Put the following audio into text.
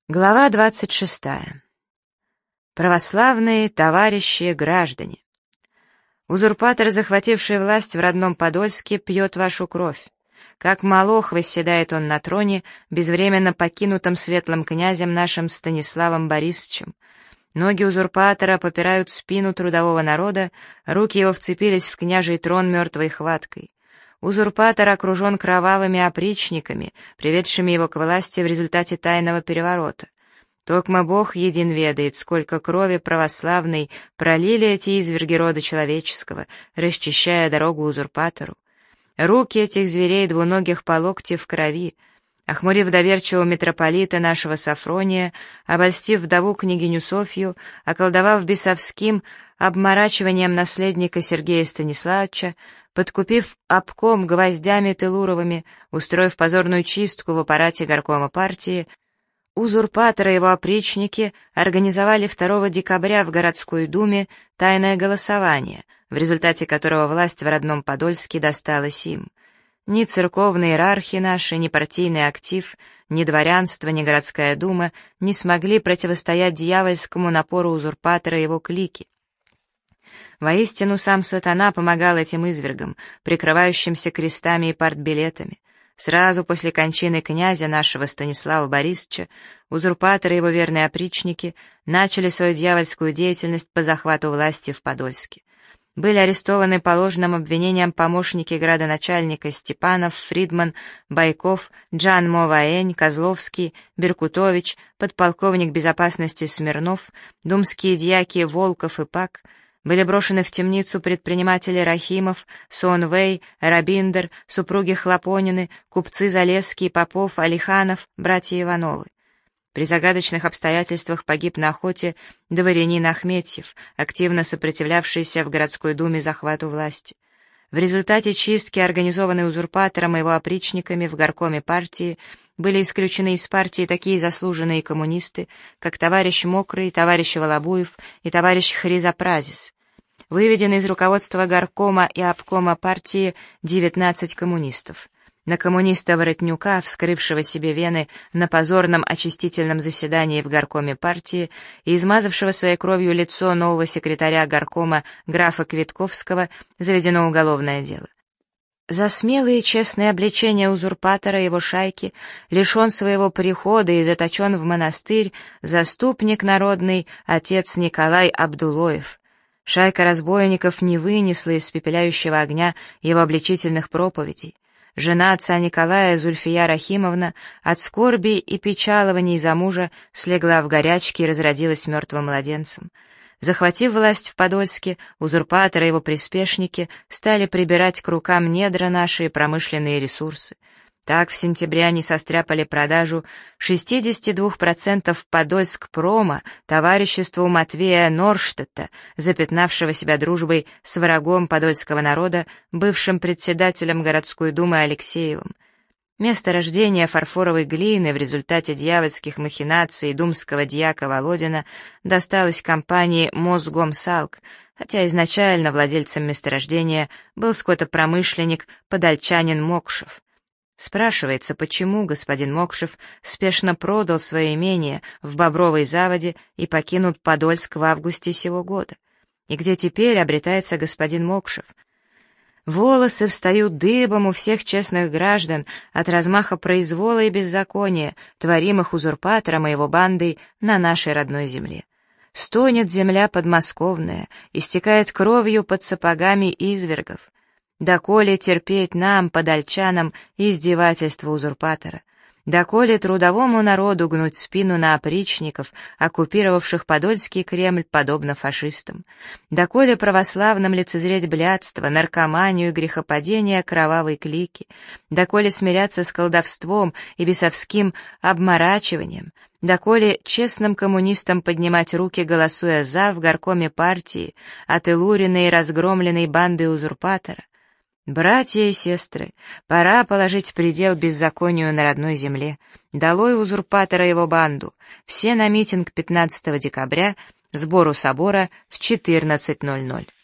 Глава 26. Православные товарищи граждане. Узурпатор, захвативший власть в родном Подольске, пьет вашу кровь. Как молох восседает он на троне, безвременно покинутым светлым князем нашим Станиславом Борисовичем. Ноги узурпатора попирают спину трудового народа, руки его вцепились в княжий трон мертвой хваткой. Узурпатор окружен кровавыми опричниками, приведшими его к власти в результате тайного переворота. Токмо Бог един ведает, сколько крови православной пролили эти изверги рода человеческого, расчищая дорогу узурпатору. Руки этих зверей двуногих по локти в крови, охмурив доверчивого митрополита нашего Сафрония, обольстив вдову княгиню Софью, околдовав бесовским обморачиванием наследника Сергея Станиславовича, подкупив обком гвоздями Телуровыми, устроив позорную чистку в аппарате горкома партии, узурпаторы и его опричники организовали 2 декабря в городской думе тайное голосование, в результате которого власть в родном Подольске досталась им. Ни церковные иерархи наши, ни партийный актив, ни дворянство, ни городская дума не смогли противостоять дьявольскому напору узурпатора и его клики. Воистину, сам сатана помогал этим извергам, прикрывающимся крестами и партбилетами. Сразу после кончины князя нашего Станислава Борисовича узурпаторы и его верные опричники начали свою дьявольскую деятельность по захвату власти в Подольске. Были арестованы по ложным обвинениям помощники градоначальника Степанов, Фридман, Байков, Джан Моваэнь, Козловский, Беркутович, подполковник безопасности Смирнов, думские дьяки Волков и Пак. Были брошены в темницу предприниматели Рахимов, Сон Вэй, Рабиндер, супруги Хлопонины, купцы Залесский, Попов, Алиханов, братья Ивановы. При загадочных обстоятельствах погиб на охоте дворянин Ахметьев, активно сопротивлявшийся в городской думе захвату власти. В результате чистки, организованной узурпатором и его опричниками в горкоме партии, были исключены из партии такие заслуженные коммунисты, как товарищ Мокрый, товарищ Волобуев и товарищ Хризапразис. Выведены из руководства горкома и обкома партии 19 коммунистов. На коммуниста Воротнюка, вскрывшего себе вены на позорном очистительном заседании в горкоме партии и измазавшего своей кровью лицо нового секретаря горкома графа Квитковского, заведено уголовное дело. За смелые и честные обличения узурпатора и его шайки лишен своего прихода и заточен в монастырь заступник народный отец Николай Абдулоев. Шайка разбойников не вынесла испепеляющего огня его обличительных проповедей. Жена отца Николая, Зульфия Рахимовна, от скорби и печалований за мужа слегла в горячке и разродилась мертвым младенцем. Захватив власть в Подольске, узурпаторы и его приспешники стали прибирать к рукам недра наши промышленные ресурсы. Так в сентябре они состряпали продажу 62% Подольскпрома товариществу Матвея Норштедта, запятнавшего себя дружбой с врагом подольского народа, бывшим председателем городской думы Алексеевым. Место рождения фарфоровой глины в результате дьявольских махинаций думского дьяка Володина досталось компании Мосгомсалк, хотя изначально владельцем месторождения был скотопромышленник подольчанин Мокшев. Спрашивается, почему господин Мокшев спешно продал свое имение в Бобровой Заводе и покинул Подольск в августе сего года? И где теперь обретается господин Мокшев? Волосы встают дыбом у всех честных граждан от размаха произвола и беззакония, творимых узурпатором и его бандой на нашей родной земле. Стонет земля подмосковная, истекает кровью под сапогами извергов. Доколе терпеть нам, подольчанам, издевательство узурпатора? Доколе трудовому народу гнуть спину на опричников, оккупировавших Подольский Кремль, подобно фашистам? Доколе православным лицезреть блядство, наркоманию и грехопадение кровавой клики? Доколе смиряться с колдовством и бесовским обморачиванием? Доколе честным коммунистам поднимать руки, голосуя «за» в горкоме партии, от Илуриной и разгромленной банды узурпатора? Братья и сестры, пора положить предел беззаконию на родной земле. Долой узурпатора и его банду. Все на митинг 15 декабря, сбору собора в 14:00.